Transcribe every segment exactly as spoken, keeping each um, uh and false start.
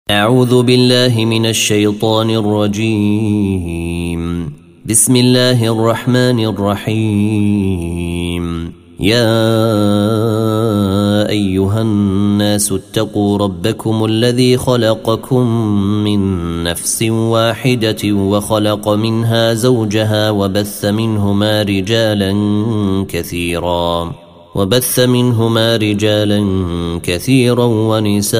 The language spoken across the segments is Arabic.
أعوذ بالله من الشيطان الرجيم. بسم الله الرحمن الرحيم. يا أيها الناس اتقوا ربكم الذي خلقكم من نفس واحدة وخلق منها زوجها وبث منهما رجالا كثيرا وبث منهما رجالا كثيرا ونساء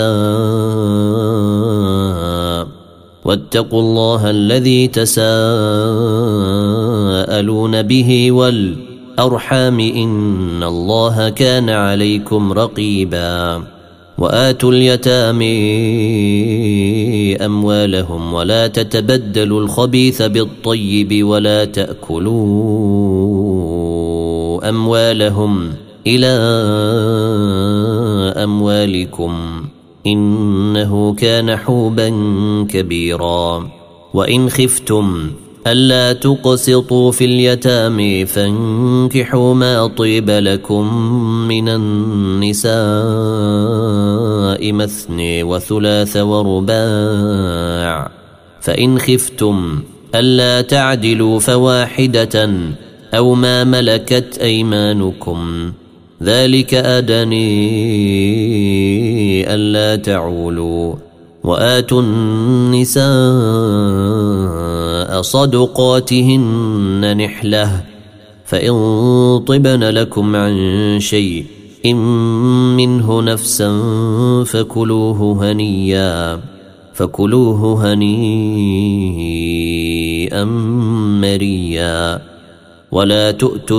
واتقوا الله الذي تساءلون به والأرحام إن الله كان عليكم رقيبا. وآتوا اليتامى أموالهم ولا تتبدلوا الخبيث بالطيب ولا تأكلوا أموالهم إلى أموالكم إنه كان حوبا كبيرا. وإن خفتم ألا تقسطوا في اليتامى فانكحوا ما طيب لكم من النساء مثني وثلاث ورباع، فإن خفتم ألا تعدلوا فواحدة أو ما ملكت أيمانكم ذلك أدني ألا تعولوا. وآتوا النساء صدقاتهن نحلة فإن طبن لكم عن شيء منه نفسا فكلوه هنيئا فكلوه هنيئا مريئا. ولا تؤتوا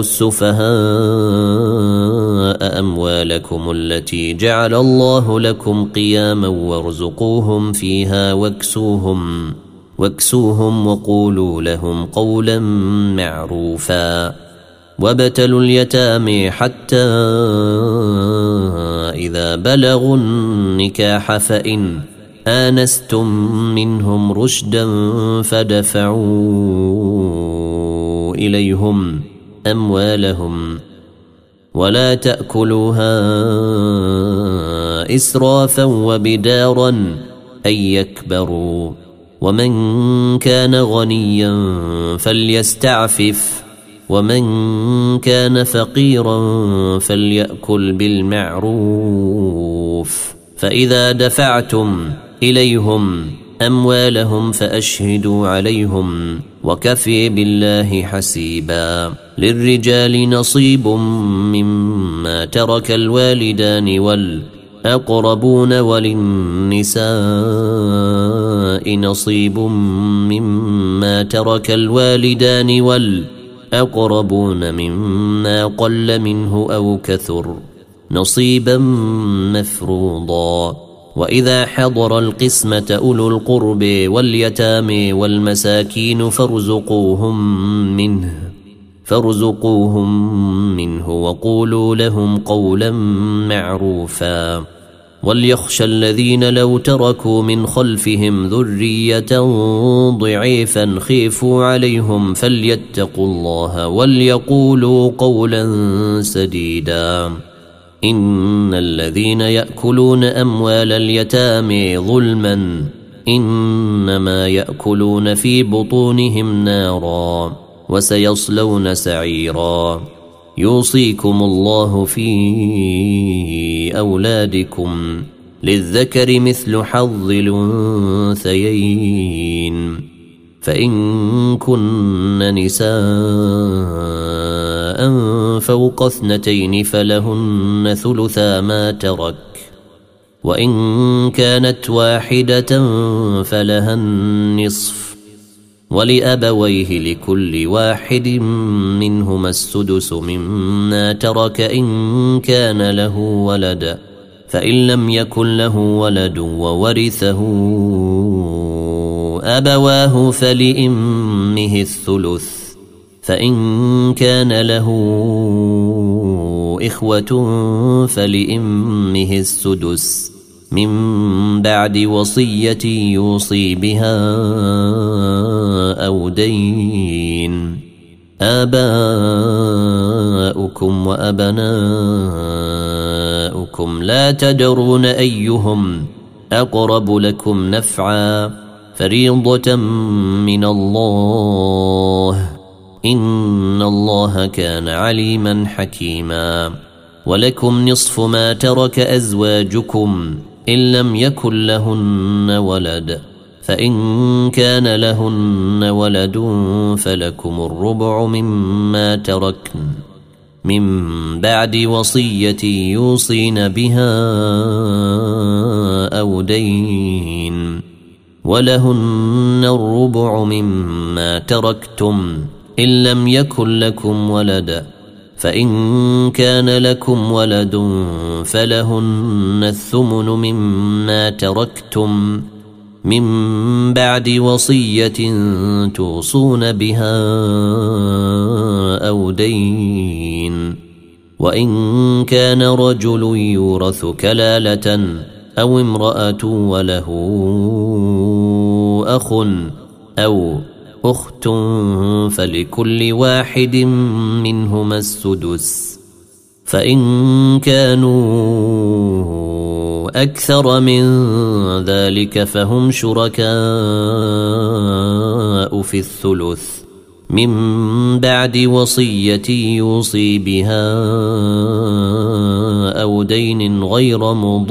السفهاء أموالكم التي جعل الله لكم قياما وارزقوهم فيها واكسوهم واكسوهم وقولوا لهم قولا معروفا. وابتلوا اليتامى حتى إذا بلغوا النكاح فإن آنستم منهم رشدا فدفعوا إليهم أموالهم ولا تأكلوها إسرافا وبدارا أن يكبروا. ومن كان غنيا فليستعفف ومن كان فقيرا فليأكل بالمعروف. فإذا دفعتم إليهم أموالهم فأشهدوا عليهم وكفي بالله حسيبا. للرجال نصيب مما ترك الوالدان والأقربون وللنساء نصيب مما ترك الوالدان والأقربون مما قل منه أو كثر نصيبا مفروضا. وإذا حضر القسمة أولو القرب واليتامى والمساكين فارزقوهم منه فارزقوهم منه وقولوا لهم قولا معروفا. وليخشى الذين لو تركوا من خلفهم ذرية ضعيفا خيفوا عليهم فليتقوا الله وليقولوا قولا سديدا. إن الذين يأكلون أموال اليتامى ظلما إنما يأكلون في بطونهم نارا وسيصلون سعيرا. يوصيكم الله في أولادكم للذكر مثل حظ الأنثيين فإن كن نساء فوق اثنتين فلهن ثلثا ما ترك وإن كانت واحدة فلها النصف ولأبويه لكل واحد منهما السدس مما ترك إن كان له ولد فإن لم يكن له ولد وورثه أبواه فلأمه الثلث فإن كان له إخوة فلأمه السدس من بعد وصية يوصي بها أو دين. آباؤكم وأبناؤكم لا تدرون أيهم أقرب لكم نفعا فريضة من الله إن الله كان عليما حكيما. ولكم نصف ما ترك أزواجكم إن لم يكن لهن ولد فإن كان لهن ولد فلكم الربع مما تركن من بعد وصية يوصين بها أو دين ولهن الربع مما تركتم إن لم يكن لكم ولد فإن كان لكم ولد فلهن الثمن مما تركتم من بعد وصية توصون بها أو دين وإن كان رجل يورث كلالة أو امرأة وله أخ أو أخت فلكل واحد منهما السدس فإن كانوا أكثر من ذلك فهم شركاء في الثلث من بعد وصية يوصي بها أو دين غير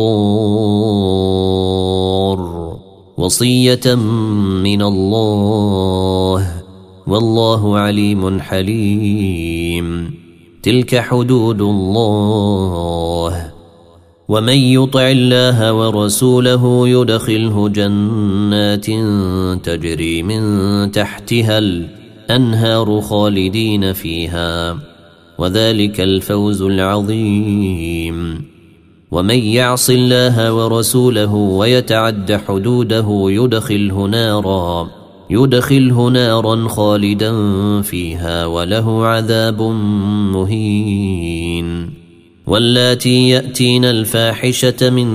مضار وصية من الله والله عليم حليم. تلك حدود الله ومن يطع الله ورسوله يدخله جنات تجري من تحتها الأنهار خالدين فيها وذلك الفوز العظيم. ومن يعص الله ورسوله ويتعد حدوده يدخله نارا يدخله نارا خالدا فيها وله عذاب مهين. واللاتي يأتين الفاحشة من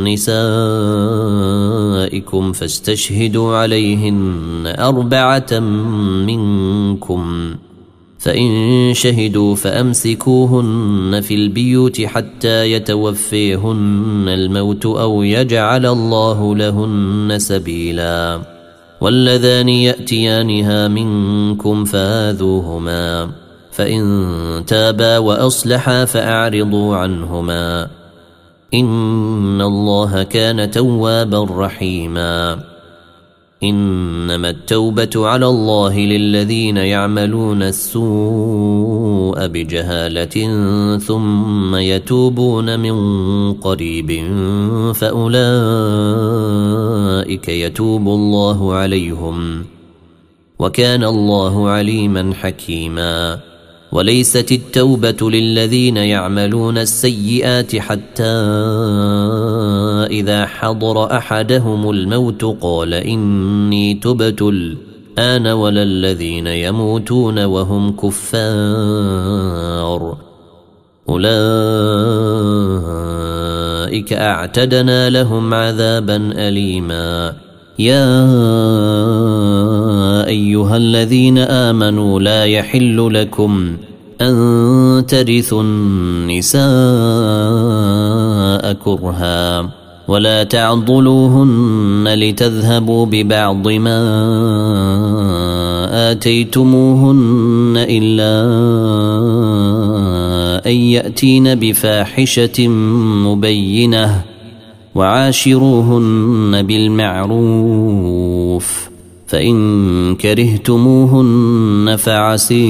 نسائكم فاستشهدوا عليهن أربعة منكم فإن شهدوا فأمسكوهن في البيوت حتى يتوفيهن الموت أو يجعل الله لهن سبيلا. واللذان يأتيانها منكم فآذوهما فإن تابا وأصلحا فأعرضوا عنهما إن الله كان توابا رحيما. إنما التوبة على الله للذين يعملون السوء بجهالة ثم يتوبون من قريب فأولئك يتوب الله عليهم وكان الله عليما حكيما. وليست التوبة للذين يعملون السيئات حتى إذا حضر أحدهم الموت قال إني تبت الآن ولا الذين يموتون وهم كفار أولئك أعتدنا لهم عذابا أليما. يا أيها الذين آمنوا لا يحل لكم أن ترثوا النساء كرها ولا تعضلوهن لتذهبوا ببعض ما آتيتموهن إلا أن يأتين بفاحشة مبينة وعاشروهن بالمعروف فإن كرهتموهن فعسي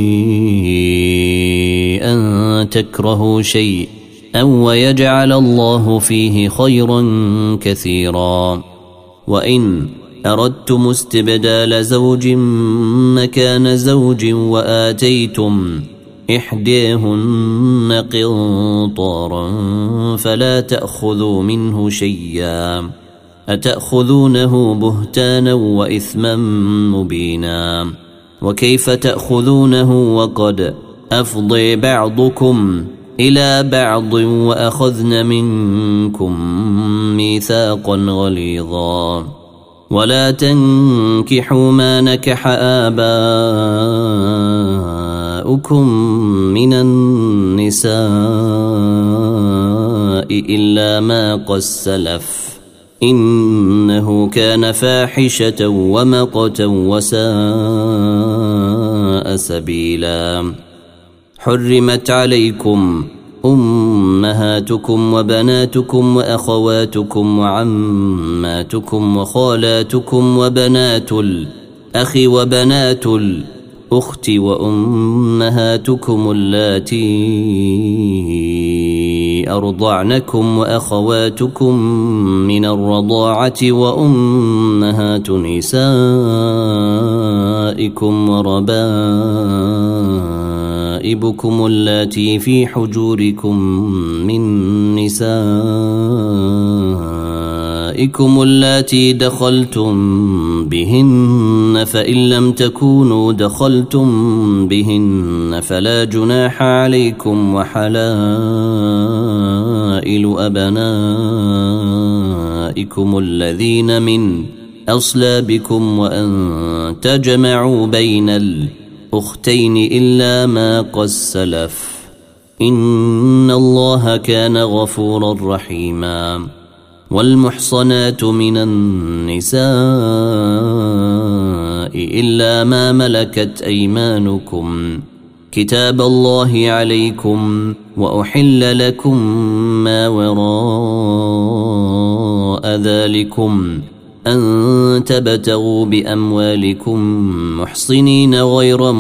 أن تكرهوا شيء أو ويجعل الله فيه خيرا كثيرا. وإن أردتم استبدال زوج مكان زوج وآتيتم إحداهن قنطارا فلا تأخذوا منه شيئا أتأخذونه بهتانا وإثما مبينا. وكيف تأخذونه وقد أفضي بعضكم إلى بعض وأخذن منكم ميثاقا غليظا. ولا تنكحوا ما نكح آباؤكم من النساء إلا ما قد سلف إنه كان فاحشة ومقتا وساء سبيلا. حرمت عليكم أمهاتكم وبناتكم وأخواتكم وعماتكم وخالاتكم وبنات الأخ وبنات الأخت وأمهاتكم اللاتي أرضعنكم وأخواتكم من الرضاعة وأمهات نسائكم وربائبكم اللاتي في حجوركم من نسائكم اللاتي دخلتم بهن، فإن لم تكونوا دخلتم بهن فلا جناح عليكم، وحلائل أبنائكم الذين من أصلابكم وأن تجمعوا بين الأختين إلا ما قد سلف، إن الله كان غفورا رحيما. والمحصنات من النساء إلا ما ملكت أيمانكم كتاب الله عليكم، وأحل لكم ما وراء ذلكم أن تبتغوا بأموالكم محصنين غير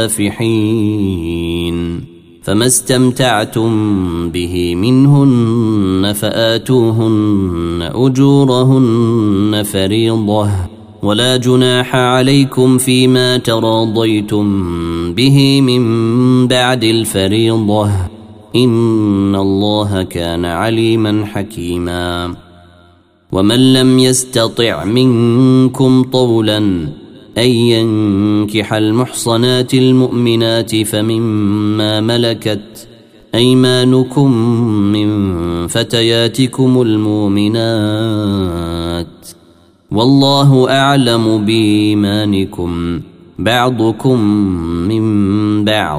مسافحين، فما استمتعتم به منهن فآتوهن أجورهن فريضة، ولا جناح عليكم فيما تراضيتم به من بعد الفريضة، إن الله كان عليما حكيما. ومن لم يستطع منكم طولا أن ينكح المحصنات المؤمنات فمما ملكت أيمانكم من فتياتكم المؤمنات، والله أعلم بإيمانكم بعضكم من بعض،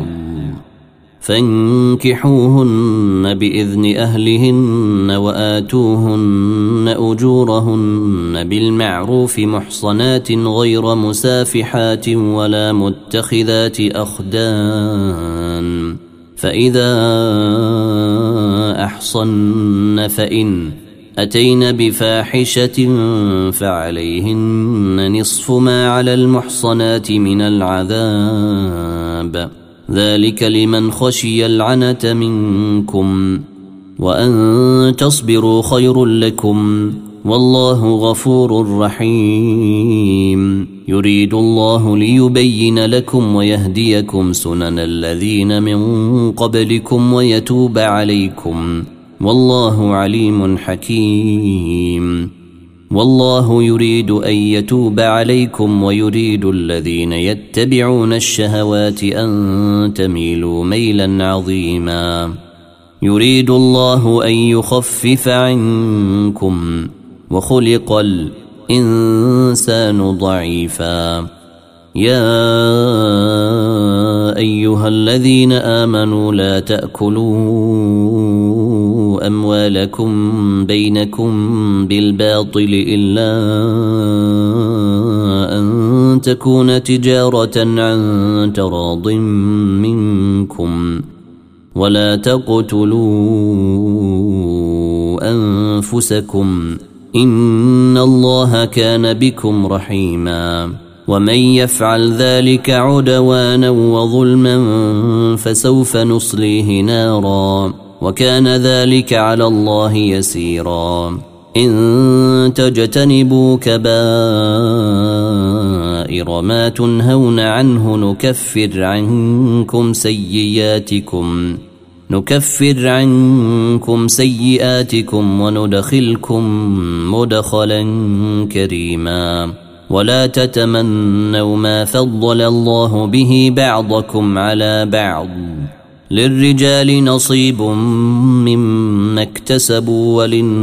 فانكحوهن بإذن أهلهن وآتوهن أجورهن بالمعروف محصنات غير مسافحات ولا متخذات أخدان، فإذا أحصن فإن أتين بفاحشة فعليهن نصف ما على المحصنات من العذاب، ذلك لمن خشي العنة منكم، وأن تصبروا خير لكم، والله غفور رحيم. يريد الله ليبين لكم ويهديكم سنن الذين من قبلكم ويتوب عليكم، والله عليم حكيم. والله يريد أن يتوب عليكم ويريد الذين يتبعون الشهوات أن تميلوا ميلا عظيما. يريد الله أن يخفف عنكم وخلق الإنسان ضعيفا. يا أيها الذين آمنوا لا تأكلوا أموالكم بينكم بالباطل إلا أن تكون تجارة عن تراض منكم، ولا تقتلوا أنفسكم إن الله كان بكم رحيما. ومن يفعل ذلك عدوانا وظلما فسوف نصليه نارا، وكان ذلك على الله يسيرا. إن تجتنبوا كبائر ما تنهون عنه نكفر عنكم سيئاتكم نكفر عنكم سيئاتكم وندخلكم مدخلا كريما. ولا تتمنوا ما فضل الله به بعضكم على بعض، للرجال نصيب مما اكتسبوا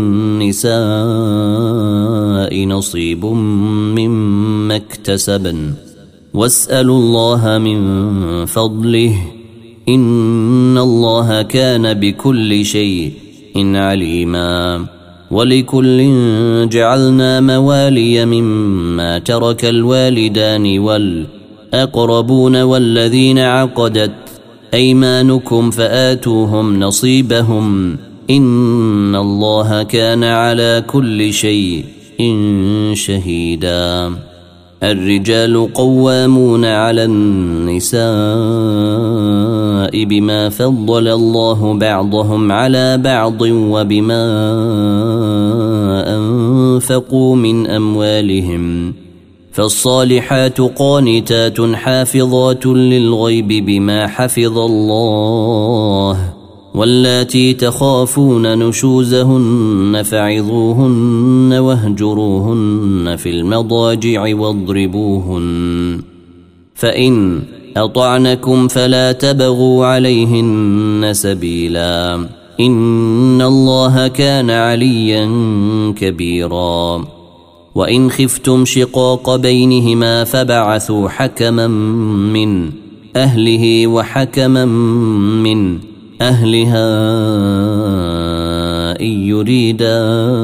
وللنساء نصيب مما اكتسبن، واسألوا الله من فضله إن الله كان بكل شيء عليما. ولكل جعلنا موالي مما ترك الوالدان والأقربون والذين عقدت أيمانكم فآتوهم نصيبهم إن الله كان على كل شيء شهيدا. الرجال قوامون على النساء بما فضل الله بعضهم على بعض وبما أنفقوا من أموالهم فالصالحات قانتات حافظات للغيب بما حفظ الله واللاتي تخافون نشوزهن فعظوهن واهجروهن في المضاجع واضربوهن فإن أطعنكم فلا تبغوا عليهن سبيلا إن الله كان عليا كبيرا. وإن خفتم شقاق بينهما فبعثوا حكما من أهله وحكما من أهلها إن يريدا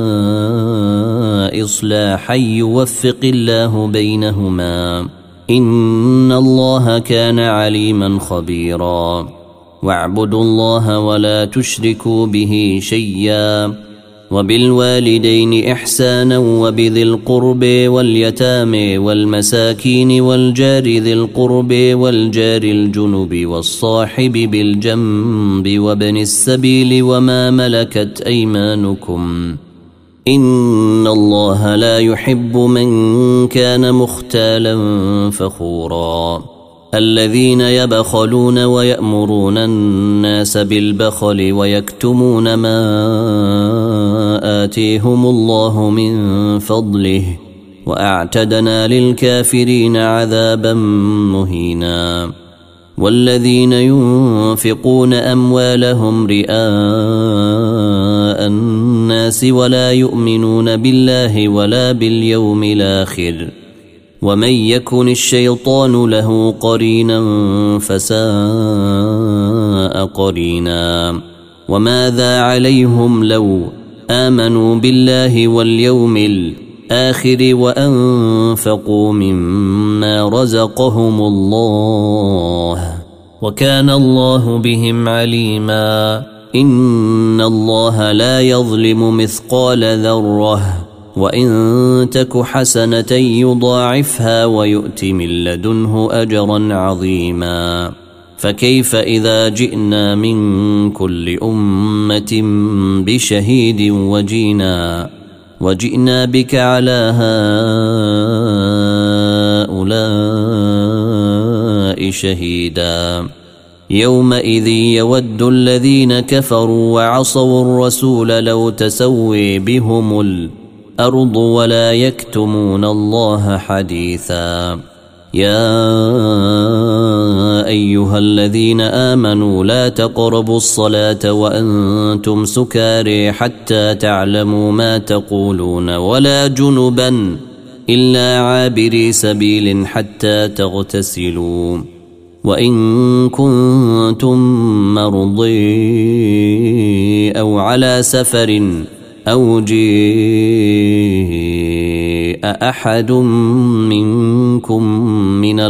إصلاحا يوفق الله بينهما إن الله كان عليما خبيرا. واعبدوا الله ولا تشركوا به شيئا وبالوالدين إحسانا وبذي القرب واليتامى والمساكين والجار ذي القرب والجار الجنب والصاحب بالجنب وابن السبيل وما ملكت أيمانكم إن الله لا يحب من كان مختالا فخورا. الذين يبخلون ويأمرون الناس بالبخل ويكتمون ما آتيهم الله من فضله وأعتدنا للكافرين عذابا مهينا. والذين ينفقون أموالهم رئاء الناس ولا يؤمنون بالله ولا باليوم الآخر ومن يكن الشيطان له قرينا فساء قرينا. وماذا عليهم لو آمنوا بالله واليوم الآخر وأنفقوا مما رزقهم الله وكان الله بهم عليما. إن الله لا يظلم مثقال ذرة وإن تك حسنة يضاعفها ويؤت من لدنه أجرا عظيما. فكيف إذا جئنا من كل أمة بشهيد وجينا وجئنا بك على هؤلاء شهيدا. يومئذ يود الذين كفروا وعصوا الرسول لو تسوي بهم الأرض ولا يكتمون الله حديثا. يا أيها الذين آمنوا لا تقربوا الصلاة وأنتم سكارى حتى تعلموا ما تقولون ولا جنبا إلا عابري سبيل حتى تغتسلوا وإن كنتم مرضي أو على سفر أو جاء أحد منكم من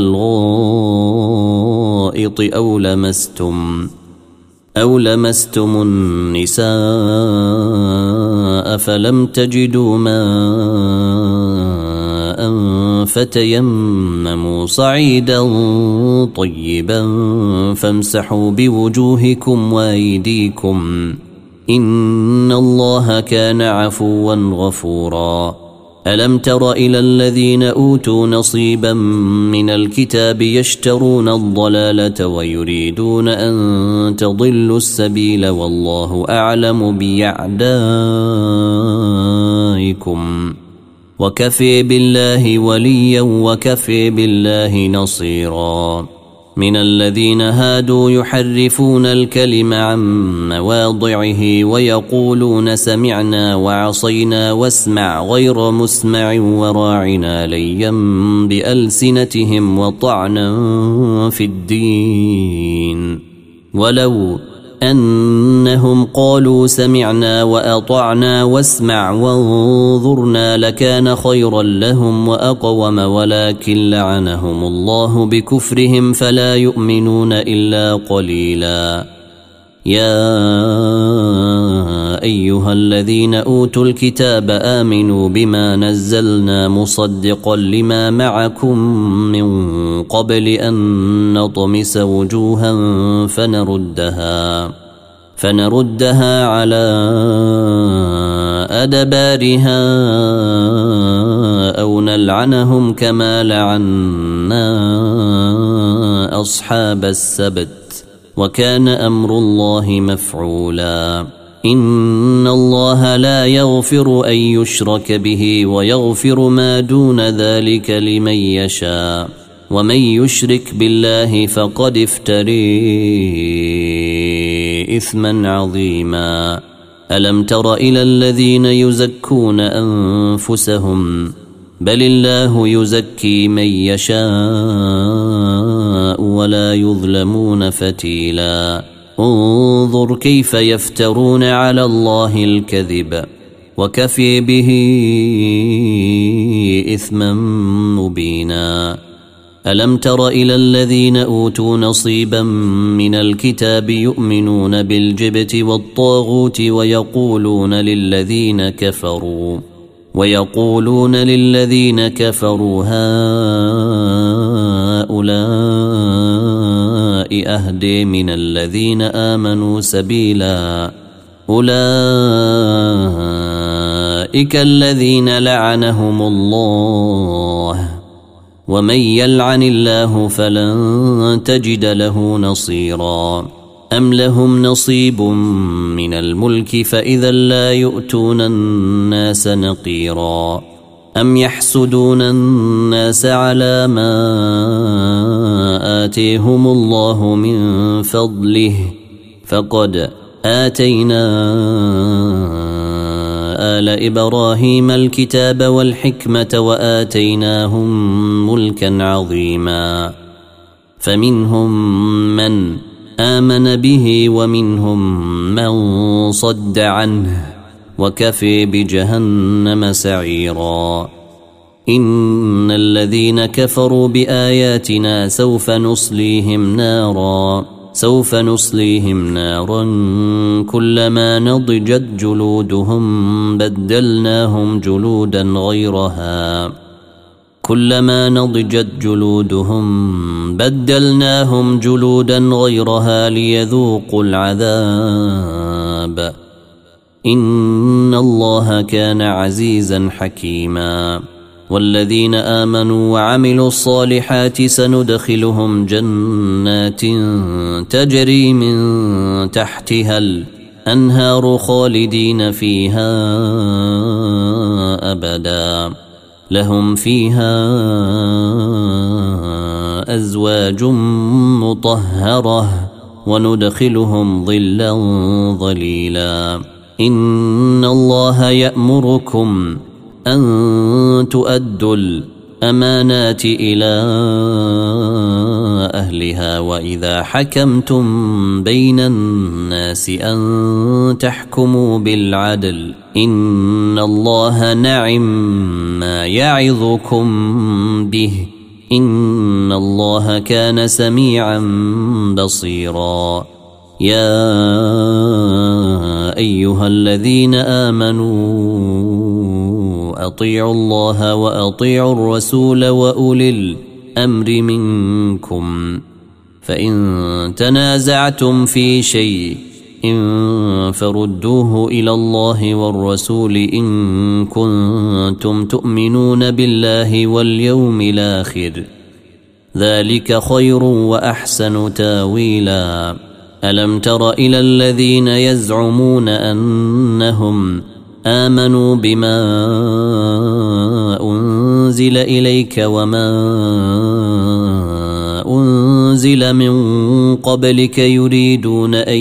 الغائط أو لمستم أو لمستم النساء فلم تجدوا ماء فتيمموا صعيدا طيبا فامسحوا بوجوهكم وأيديكم إن الله كان عفوا غفورا. ألم تر إلى الذين أوتوا نصيبا من الكتاب يشترون الضلالة ويريدون أن تضلوا السبيل والله أعلم بأعدائكم وكفي بالله وليا وكفي بالله نصيرا. من الذين هادوا يحرفون الكلم عن مواضعه ويقولون سمعنا وعصينا واسمع غير مسمع وراعنا ليا بألسنتهم وطعنا في الدين ولو أنهم قالوا سمعنا وأطعنا واسمع وانظرنا لكان خيرا لهم وأقوم ولكن لعنهم الله بكفرهم فلا يؤمنون إلا قليلا. يا أيها الذين أوتوا الكتاب آمنوا بما نزلنا مصدقا لما معكم من قبل أن نطمس وجوها فنردها فنردها على أدبارها أو نلعنهم كما لعنا أصحاب السبت وكان أمر الله مفعولا. إن الله لا يغفر أن يشرك به ويغفر ما دون ذلك لمن يشاء ومن يشرك بالله فقد افتري إثما عظيما. ألم تر إلى الذين يزكون أنفسهم بل الله يزكي من يشاء ولا يظلمون فتيلا. انظر كيف يفترون على الله الكذب وكفي به إثما مبينا. ألم تر إلى الذين أوتوا نصيبا من الكتاب يؤمنون بالجبت والطاغوت ويقولون للذين كفروا ويقولون للذين كفروا هؤلاء أهدي من الذين آمنوا سبيلا. أولئك الذين لعنهم الله ومن يلعن الله فلن تجد له نصيرا. أم لهم نصيب من الملك فإذا لا يؤتون الناس نقيرا. أم يحسدون الناس على ما آتيهم الله من فضله فقد آتينا آل إبراهيم الكتاب والحكمة وآتيناهم ملكا عظيما. فمنهم من آمن به ومنهم من صد عنه وكفي بجهنم سعيرا. إن الذين كفروا بآياتنا سوف نصليهم نارا سوف نصليهم نارا كلما نضجت جلودهم بدلناهم جلودا غيرها كلما نضجت جلودهم بدلناهم جلودا غيرها ليذوقوا العذاب. إن الله كان عزيزا حكيما. والذين آمنوا وعملوا الصالحات سندخلهم جنات تجري من تحتها الأنهار خالدين فيها أبدا لهم فيها أزواج مطهرة وندخلهم ظلا ظليلا. إن الله يأمركم أن تؤدوا الأمانات إلى أهلها وإذا حكمتم بين الناس أن تحكموا بالعدل إن الله نعم ما يعظكم به إن الله كان سميعا بصيرا. يا أيها الذين آمنوا أطيعوا الله وأطيعوا الرسول وأولي الأمر منكم فإن تنازعتم في شيء إن فردوه إلى الله والرسول إن كنتم تؤمنون بالله واليوم الآخر ذلك خير وأحسن تاويلا. ألم تر إلى الذين يزعمون أنهم آمنوا بما أنزل إليك وما أنزل من قبلك يريدون أن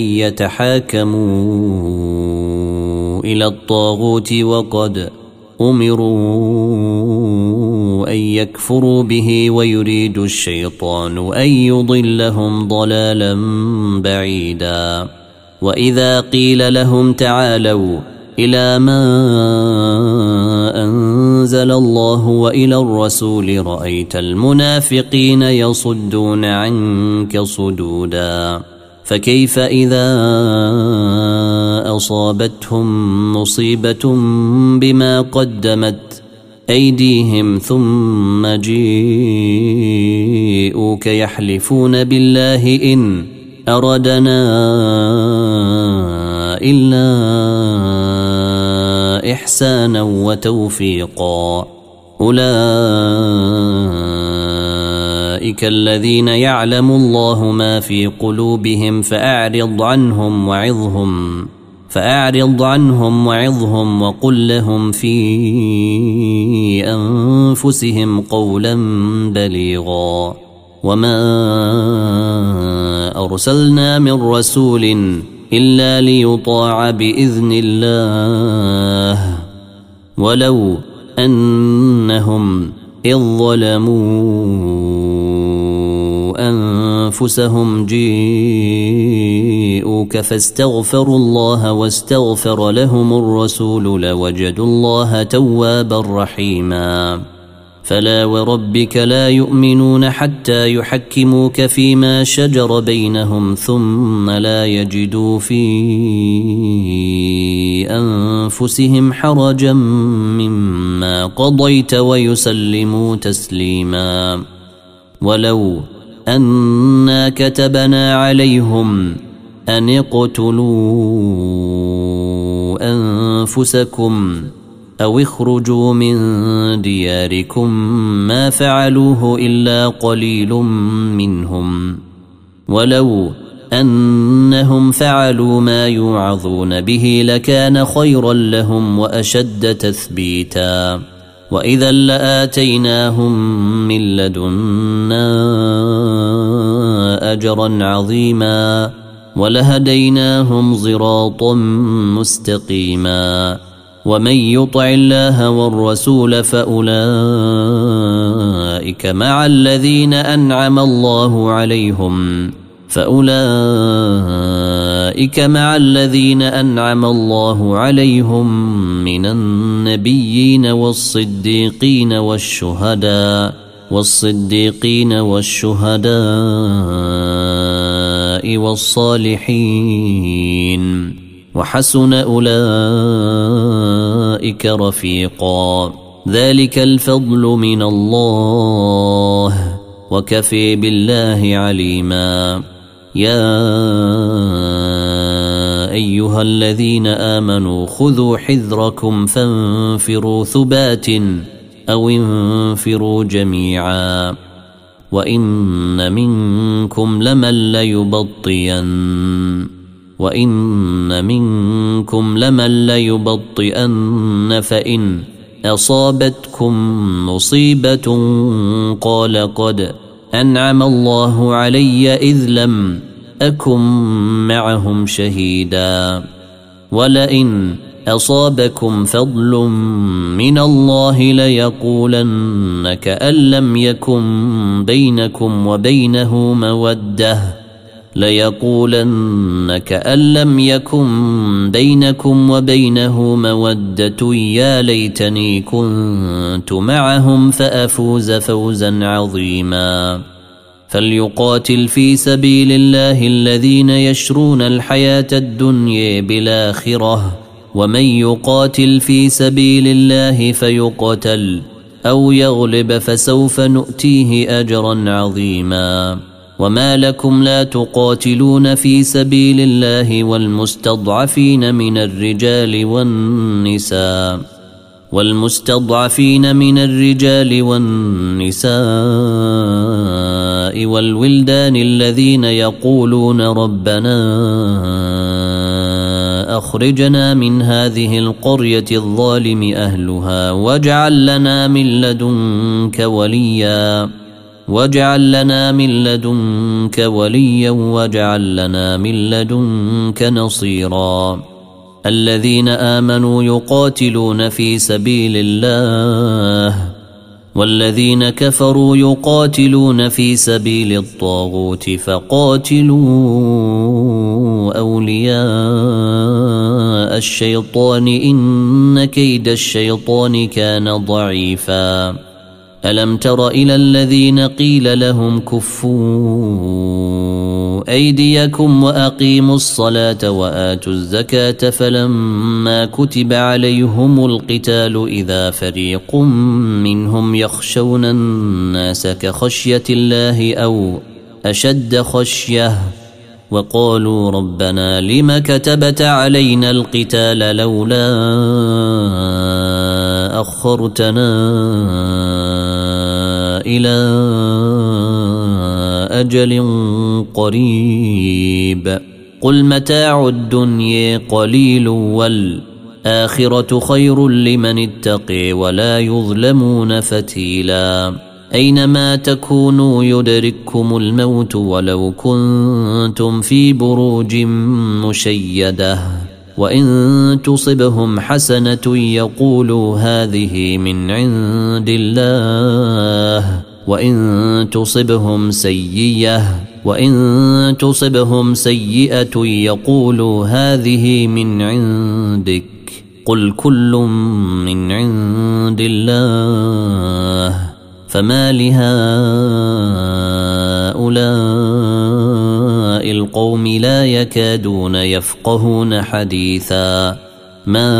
يتحاكموا إلى الطاغوت وقد أمروا أن يكفروا به ويريد الشيطان أن يضلهم ضلالا بعيدا. وإذا قيل لهم تعالوا إلى ما أنزل الله وإلى الرسول رأيت المنافقين يصدون عنك صدودا فكيف إذا أصابتهم مصيبة بما قدمت أيديهم ثم جيءوك يحلفون بالله إن أردنا إلا إحسانا وتوفيقا أولئك الذين يعلم الله ما في قلوبهم فأعرض عنهم وعظهم فأعرض عنهم وعظهم وقل لهم في أنفسهم قولا بليغا وما أرسلنا من رسول إلا ليطاع بإذن الله ولو أنهم إذ ظلموا أنفسهم جيءوك فاستغفروا الله واستغفر لهم الرسول لوجدوا الله توابا رحيما فلا وربك لا يؤمنون حتى يحكموك فيما شجر بينهم ثم لا يجدوا في أنفسهم حرجا مما قضيت ويسلموا تسليما ولو أنا كتبنا عليهم أن اقتلوا أنفسكم أو اخرجوا من دياركم ما فعلوه إلا قليل منهم ولو أنهم فعلوا ما يوعظون به لكان خيرا لهم وأشد تثبيتا وإذا لآتيناهم من لدنا أجرا عظيما ولهديناهم صراطا مستقيما ومن يطع الله والرسول فأولئك مع الذين أنعم الله عليهم فأولئك مع الذين أنعم الله عليهم من النبيين والصديقين والشهداء والصديقين والشهداء والصالحين وحسن أولئك رفيقا ذلك الفضل من الله وكفي بالله عليما يا أيها الذين آمنوا خذوا حذركم فانفروا ثبات أو انفروا جميعا وإن منكم لمن ليبطئن وإن منكم لمن ليبطئن فإن أصابتكم مصيبة قال قد أنعم الله علي إذ لم أكن معهم شهيدا ولئن أصابكم فضل من الله ليقولن كأن لم يكن بينكم وبينه مودة ليقولن كأن لم يكن بينكم وبينه مودة يا ليتني كنت معهم فأفوز فوزا عظيما فليقاتل في سبيل الله الذين يشرون الحياة الدنيا بالآخرة ومن يقاتل في سبيل الله فيقتل أو يغلب فسوف نؤتيه أجرا عظيما وما لكم لا تقاتلون في سبيل الله والمستضعفين من الرجال والنساء والمستضعفين من الرجال والنساء والولدان الذين يقولون ربنا أخرجنا من هذه القرية الظالم أهلها واجعل لنا من لدنك وليا واجعل لنا من لدنك وليا واجعل لنا من لدنك نصيرا الذين آمنوا يقاتلون في سبيل الله والذين كفروا يقاتلون في سبيل الطاغوت فقاتلوا أولياء الشيطان إن كيد الشيطان كان ضعيفا ألم تر إلى الذين قيل لهم كفوا أيديكم وأقيموا الصلاة وآتوا الزكاة فلما كتب عليهم القتال إذا فريق منهم يخشون الناس كخشية الله أو أشد خشية وقالوا ربنا لم كتبت علينا القتال لولا أخرتنا إلى أجل قريب قل متاع الدنيا قليل والآخرة خير لمن اتقي ولا يظلمون فتيلا أينما تكونوا يدرككم الموت ولو كنتم في بروج مشيدة وإن تصبهم حسنة يقولوا هذه من عند الله وإن تصبهم سيئة وإن تصبهم سيئة يقولوا هذه من عندك قل كل من عند الله فما لهؤلاء القوم لا يكادون يفقهون حديثا ما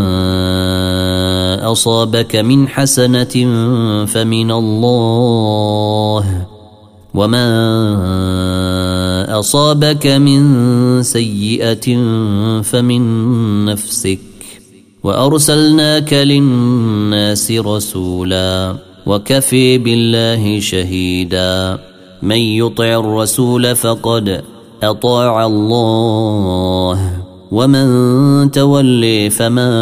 أصابك من حسنة فمن الله وما أصابك من سيئة فمن نفسك وأرسلناك للناس رسولا وكفي بالله شهيدا من يطع الرسول فقد أطاع الله ومن تولي فما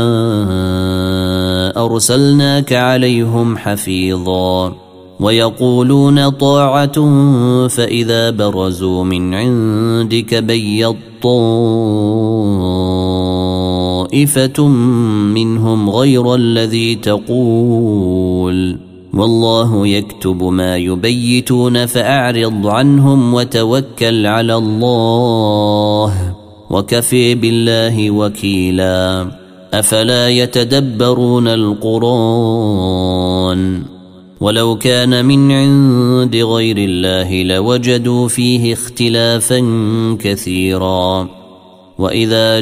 أرسلناك عليهم حفيظا ويقولون طاعة فإذا برزوا من عندك بيض طائفة منهم غير الذي تقول والله يكتب ما يبيتون فأعرض عنهم وتوكل على الله وكفي بالله وكيلا أفلا يتدبرون القرآن ولو كان من عند غير الله لوجدوا فيه اختلافا كثيرا وإذا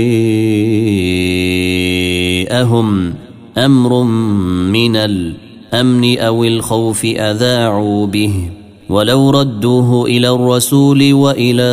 جاءهم أمر من الأمن أو الخوف أذاعوا به ولو ردوه إلى الرسول وإلى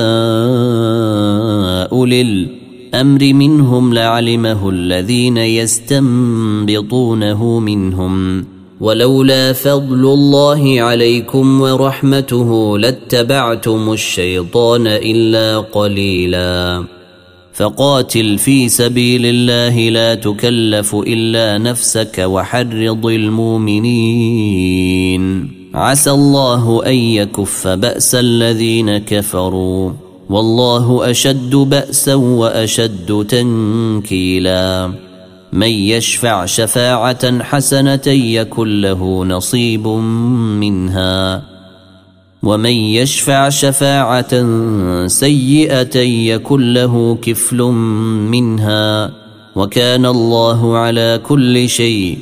أولي الأمر منهم لعلمه الذين يستنبطونه منهم ولولا فضل الله عليكم ورحمته لاتبعتم الشيطان إلا قليلا فقاتل في سبيل الله لا تكلف إلا نفسك وحرض المؤمنين عسى الله أن يكف بأس الذين كفروا والله أشد بأسا وأشد تنكيلا من يشفع شفاعة حسنة يكن له نصيب منها ومن يشفع شفاعة سيئة يكن له كفل منها وكان الله على كل شيء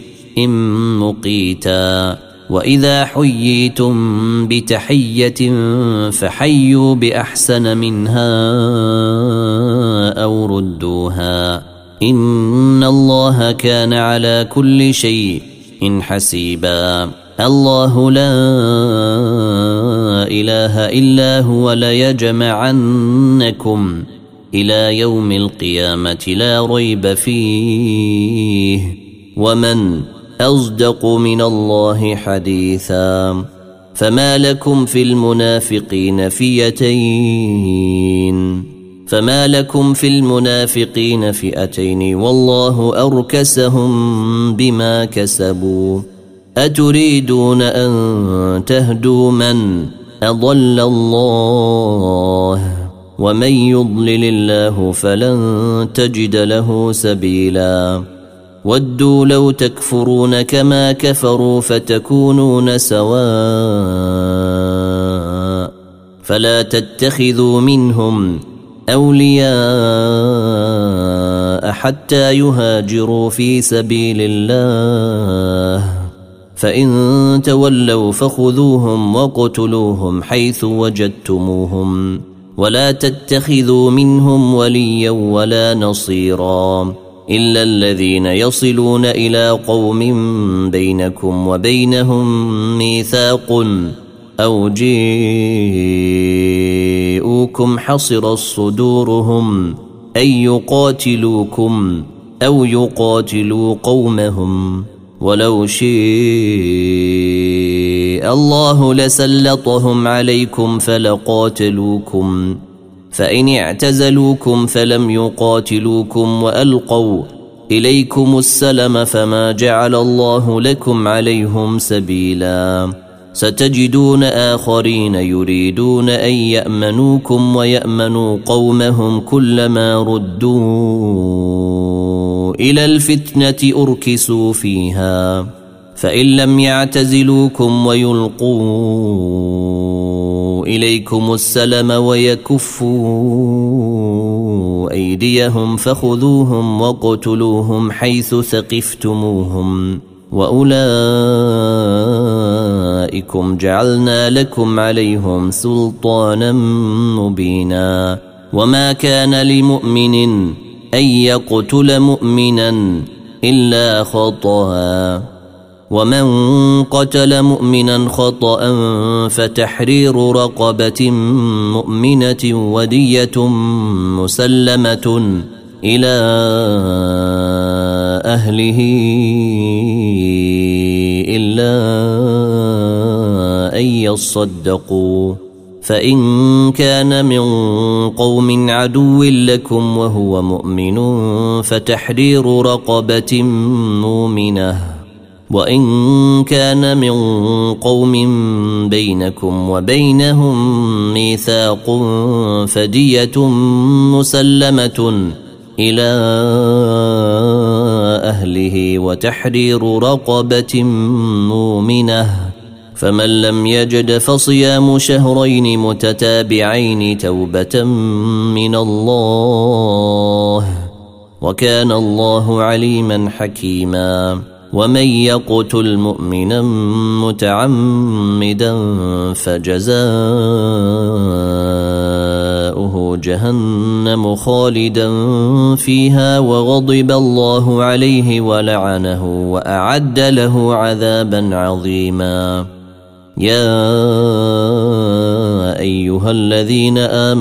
مقيتا وإذا حييتم بتحية فحيوا بأحسن منها أو ردوها إن الله كان على كل شيء حسيبا الله لا إله إلا هو ليجمعنكم إلى يوم القيامة لا ريب فيه ومن أصدق من الله حديثا فما لكم في المنافقين فئتين فما لكم في المنافقين فئتين والله أركسهم بما كسبوا أتريدون أن تهدوا من أضل الله ومن يضلل الله فلن تجد له سبيلا ودوا لو تكفرون كما كفروا فتكونون سواء فلا تتخذوا منهم أولياء حتى يهاجروا في سبيل الله، فإن تولوا فخذوهم وقتلوهم حيث وجدتموهم، ولا تتخذوا منهم وليا ولا نصيرا إلا الذين يصلون إلى قوم بينكم وبينهم ميثاق أو جيءوكم حصرت صدورهم أن يقاتلوكم أو يقاتلوا قومهم، ولو شاء الله لسلطهم عليكم فلقاتلوكم، فإن اعتزلوكم فلم يقاتلوكم وألقوا إليكم السلم فما جعل الله لكم عليهم سبيلا. ستجدون آخرين يريدون أن يأمنوكم ويأمنوا قومهم، كلما ردوا إلى الفتنة أركسوا فيها، فإن لم يعتزلوكم ويلقوا إليكم السلم ويكفوا أيديهم فخذوهم وقتلوهم حيث ثقفتموهم، وأولئكم جعلنا لكم عليهم سلطانا مبينا. وما كان لمؤمن أن يقتل مؤمنا إلا خطأ، ومن قتل مؤمنا خطأ فتحرير رقبة مؤمنة ودية مسلمة إلى أهله إلا أن يصدقوا، فإن كان من قوم عدو لكم وهو مؤمن فتحرير رقبة مؤمنة، وإن كان من قوم بينكم وبينهم ميثاق فدية مسلمة إلى أهله وتحرير رقبة مؤمنة، فمن لم يجد فصيام شهرين متتابعين توبة من الله، وكان الله عليما حكيما. ومن يقتل مؤمنا متعمدا فجزاؤه جهنم خالدا فيها وغضب الله عليه ولعنه وأعد له عذابا عظيما. يا أيها الذين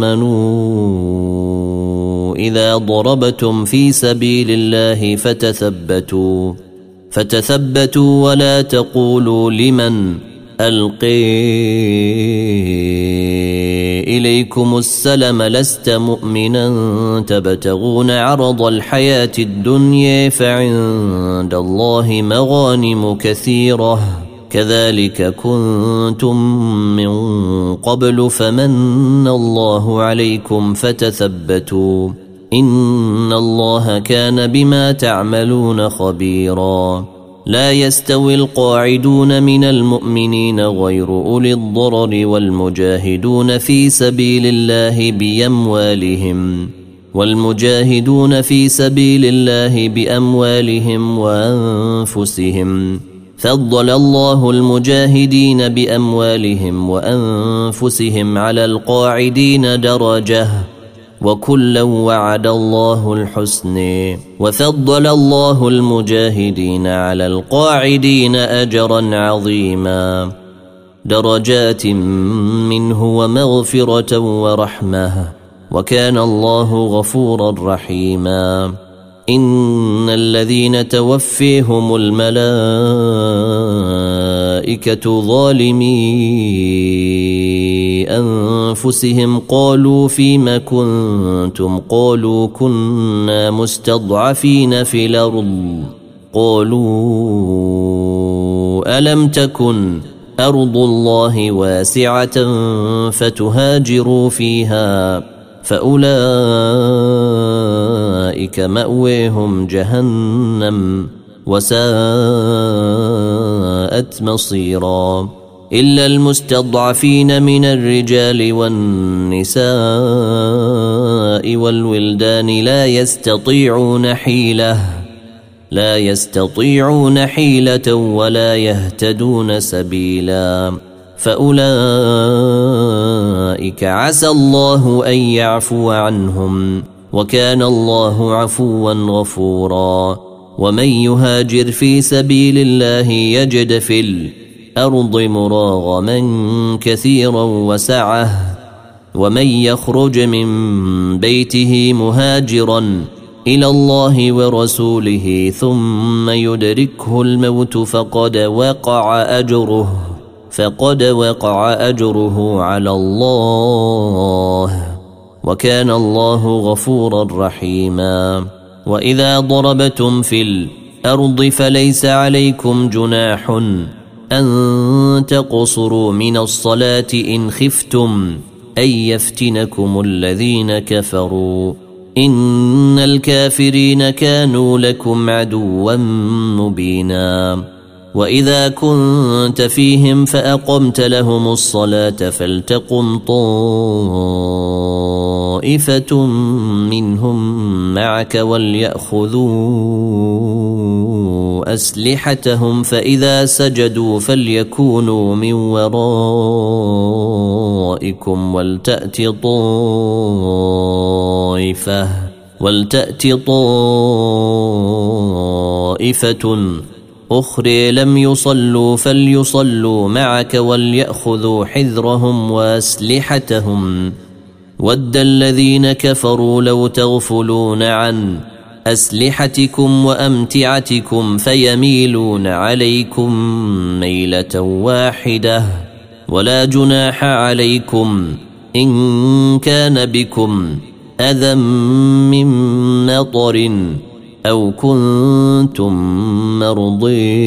آمنوا إذا ضربتم في سبيل الله فتثبتوا فتثبتوا ولا تقولوا لمن ألقي إليكم السلم لست مؤمنا تبتغون عرض الحياة الدنيا فعند الله مغانم كثيرة كذلك كنتم من قبل فمن الله عليكم فتثبتوا إن الله كان بما تعملون خبيرا. لا يستوي القاعدون من المؤمنين غير أولي الضرر والمجاهدون في سبيل الله بأموالهم والمجاهدون في سبيل الله بأموالهم وأنفسهم، فضل الله المجاهدين بأموالهم وأنفسهم على القاعدين درجة، وكلا وعد الله الحسن، وفضل الله المجاهدين على القاعدين أجرا عظيما، درجات منه ومغفرة ورحمة، وكان الله غفورا رحيما. إن الذين توفيهم الملائكة ظالمي أنفسهم قالوا فيم كنتم قالوا كنا مستضعفين في الأرض قالوا ألم تكن أرض الله واسعة فتهاجروا فيها فأولئك مأويهم جهنم وساءت مصيرا. إلا المستضعفين من الرجال والنساء والولدان لا يستطيعون حيلة لا يستطيعون حيلة ولا يهتدون سبيلا فأولئك عسى الله أن يعفو عنهم وكان الله عفوا غفورا ومن يهاجر في سبيل الله يجد في الأرض مراغما كثيرا وسعة ومن يخرج من بيته مهاجرا إلى الله ورسوله ثم يدركه الموت فقد وقع أجره فقد وقع أجره على الله وكان الله غفورا رحيما وإذا ضربتم في الأرض فليس عليكم جناح أن تقصروا من الصلاة إن خفتم أن يفتنكم الذين كفروا إن الكافرين كانوا لكم عدوا مبينا وإذا كنت فيهم فأقمت لهم الصلاة فلتقم طائفة منهم معك وليأخذوا أسلحتهم فإذا سجدوا فليكونوا من ورائكم ولتأت طائفة ولتأت طائفة أخرى لم يصلوا فليصلوا معك وليأخذوا حذرهم وأسلحتهم ود الذين كفروا لو تغفلون عن أسلحتكم وأمتعتكم فيميلون عليكم ميلة واحدة ولا جناح عليكم إن كان بكم أذى من مطر أو كنتم مرضي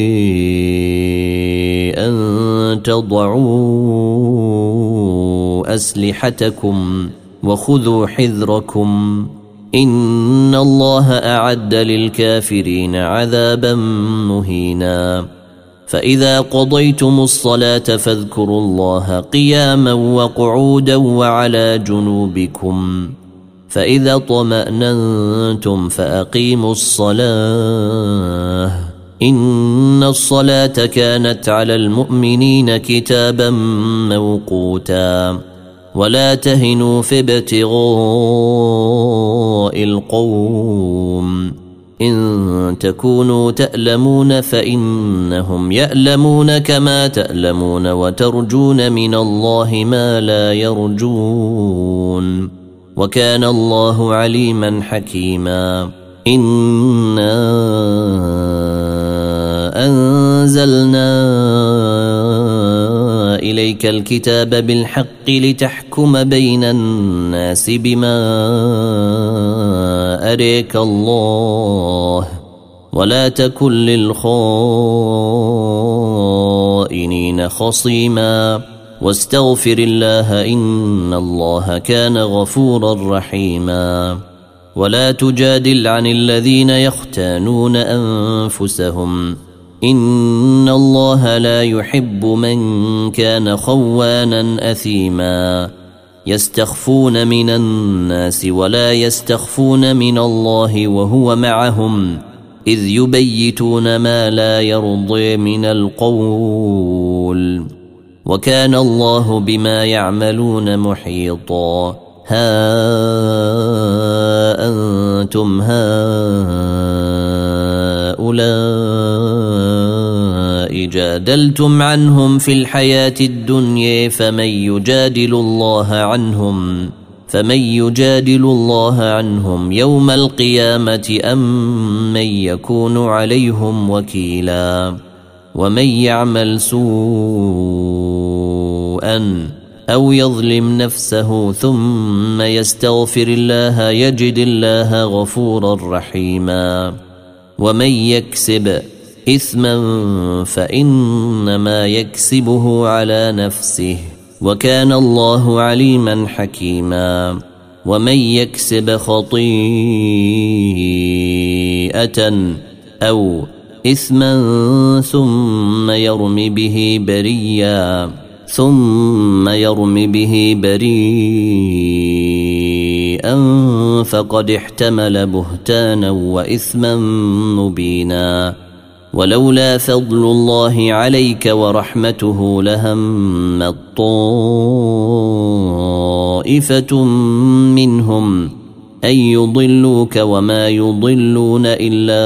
أن تضعوا أسلحتكم وخذوا حذركم إن الله أعد للكافرين عذابا مهينا فإذا قضيتم الصلاة فاذكروا الله قياما وقعودا وعلى جنوبكم فإذا طمأننتم فأقيموا الصلاة إن الصلاة كانت على المؤمنين كتابا موقوتا ولا تهنوا في ابتغاء القوم إن تكونوا تألمون فإنهم يألمون كما تألمون وترجون من الله ما لا يرجون وكان الله عليما حكيما إنا أنزلنا إليك الكتاب بالحق لتحكم بين الناس بما أريك الله ولا تكن للخائنين خصيما واستغفر الله إن الله كان غفورا رحيما ولا تجادل عن الذين يختانون أنفسهم إن الله لا يحب من كان خوانا أثيما يستخفون من الناس ولا يستخفون من الله وهو معهم إذ يبيتون ما لا يرضي من القول وكان الله بما يعملون محيطا ها أنتم هؤلاء جادلتم عنهم في الحياة الدنيا فمن يجادل الله عنهم فمن يجادل الله عنهم يوم القيامة أم من يكون عليهم وكيلا ومن يعمل سوءا أو يظلم نفسه ثم يستغفر الله يجد الله غفورا رحيما ومن يكسب إثما فإنما يكسبه على نفسه وكان الله عليما حكيما ومن يكسب خطيئة أو إثما ثم يرم به بريا ثم يرم به بريئا فقد احتمل بهتانا وإثما مبينا. ولولا فضل الله عليك ورحمته لهمت طائفة منهم أن يضلوك وما يضلون إلا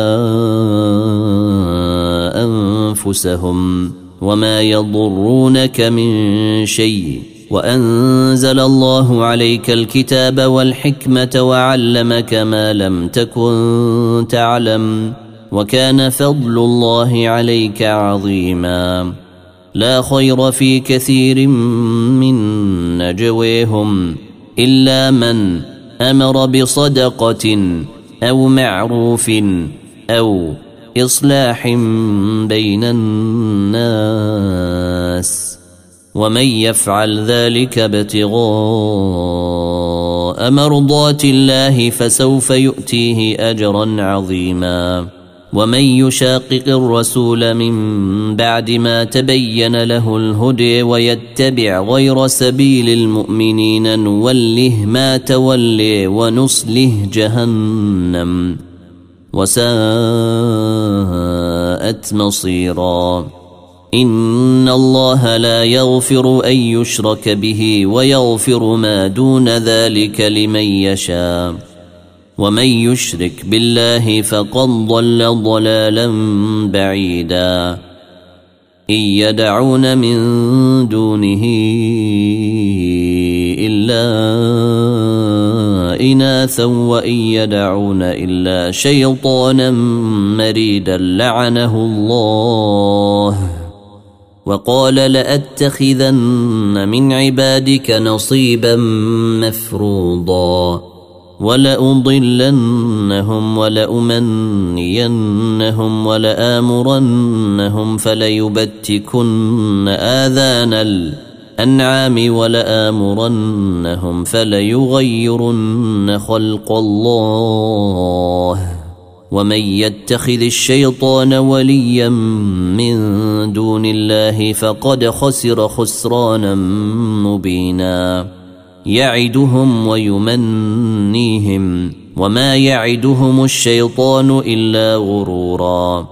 أنفسهم وما يضرونك من شيء. وأنزل الله عليك الكتاب والحكمة وعلمك ما لم تكن تعلم وكان فضل الله عليك عظيما. لا خير في كثير من نجويهم إلا من أمر بصدقة أو معروف أو إصلاح بين الناس ومن يفعل ذلك ابتغاء مرضات الله فسوف يؤتيه أجرا عظيما. ومن يشاقق الرسول من بعد ما تبين له الهدى ويتبع غير سبيل المؤمنين نوله ما تولي ونصله جهنم وساءت مصيرا. إن الله لا يغفر أن يشرك به ويغفر ما دون ذلك لمن يشاء ومن يشرك بالله فقد ضل ضلالا بعيدا. إن يدعون من دونه إلا إناثا وإن يدعون إلا شيطانا مريدا لعنه الله وقال لأتخذن من عبادك نصيبا مفروضا ولأضلنهم ولأمنينهم ولآمرنهم فليبتكن آذان الأنعام ولآمرنهم فليغيرن خلق الله. ومن يتخذ الشيطان وليا من دون الله فقد خسر خسرانا مبينا. يعدهم ويمنيهم وما يعدهم الشيطان إلا غرورا.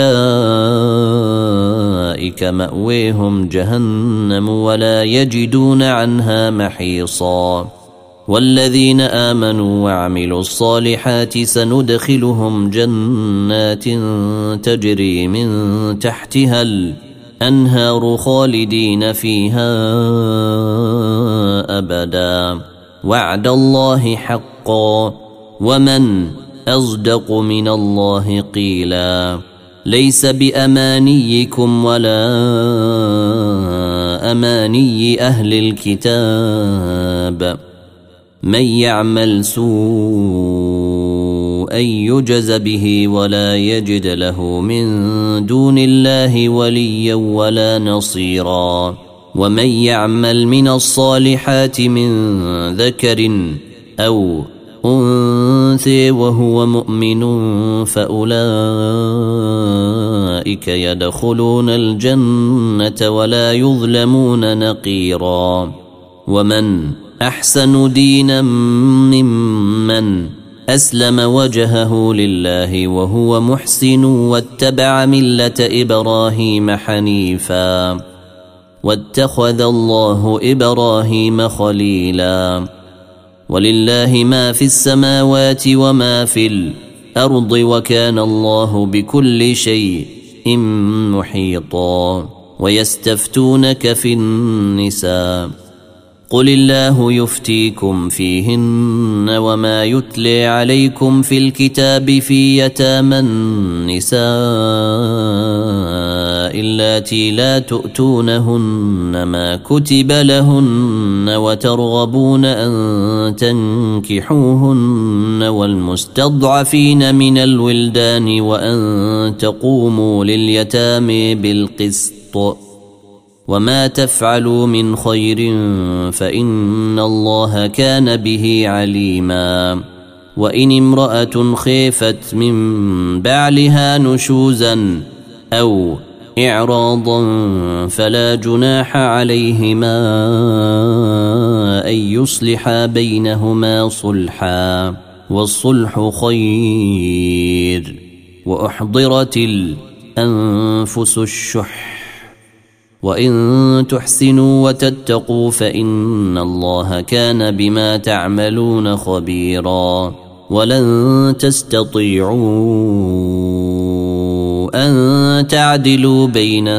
أولئك مأويهم جهنم ولا يجدون عنها محيصا. والذين آمنوا وعملوا الصالحات سندخلهم جنات تجري من تحتها الأنهار خالدين فيها أبدا وعد الله حقا ومن أصدق من الله قيلا. ليس بأمانيكم ولا أماني أهل الكتاب من يعمل سوءا يجز به ولا يجد له من دون الله وليا ولا نصيرا. ومن يعمل من الصالحات من ذكر أو أنثى وهو مؤمن فأولئك يدخلون الجنة ولا يظلمون نقيرا. ومن أحسن دينا ممن أسلم وجهه لله وهو محسن واتبع ملة إبراهيم حنيفا واتخذ الله إبراهيم خليلا. ولله ما في السماوات وما في الأرض وكان الله بكل شيء محيطا. ويستفتونك في النساء قل الله يفتيكم فيهن وما يتلي عليكم في الكتاب في يتامى النساء اللاتي لا تؤتونهن ما كتب لهن وترغبون أن تنكحوهن والمستضعفين من الولدان وأن تقوموا لليتامى بالقسط وما تفعلوا من خير فإن الله كان به عليما. وإن امرأة خيفت من بعلها نشوزا أو إعراضا فلا جناح عليهما أن يصلحا بينهما صلحا والصلح خير وأحضرت الأنفس الشح وإن تحسنوا وتتقوا فإن الله كان بما تعملون خبيرا ولن تستطيعوا أن تعدلوا بين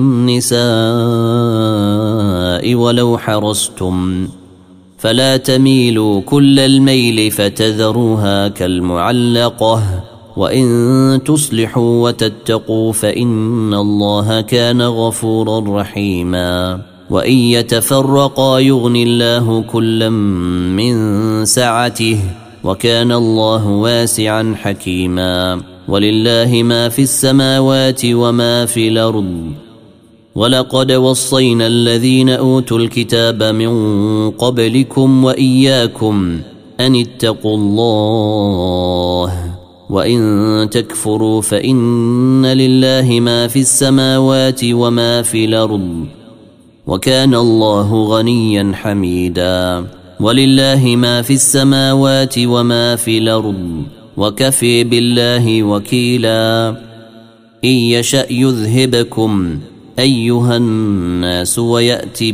النساء ولو حرصتم فلا تميلوا كل الميل فتذروها كالمعلقة وإن تصلحوا وتتقوا فإن الله كان غفورا رحيما وإن يتفرقا يغن الله كلا من سعته وكان الله واسعا حكيما ولله ما في السماوات وما في الأرض ولقد وصينا الذين أوتوا الكتاب من قبلكم وإياكم أن اتقوا الله وإن تكفروا فإن لله ما في السماوات وما في الأرض وكان الله غنيا حميدا ولله ما في السماوات وما في الأرض وكفي بالله وكيلا إن يشأ يذهبكم أيها الناس ويأتي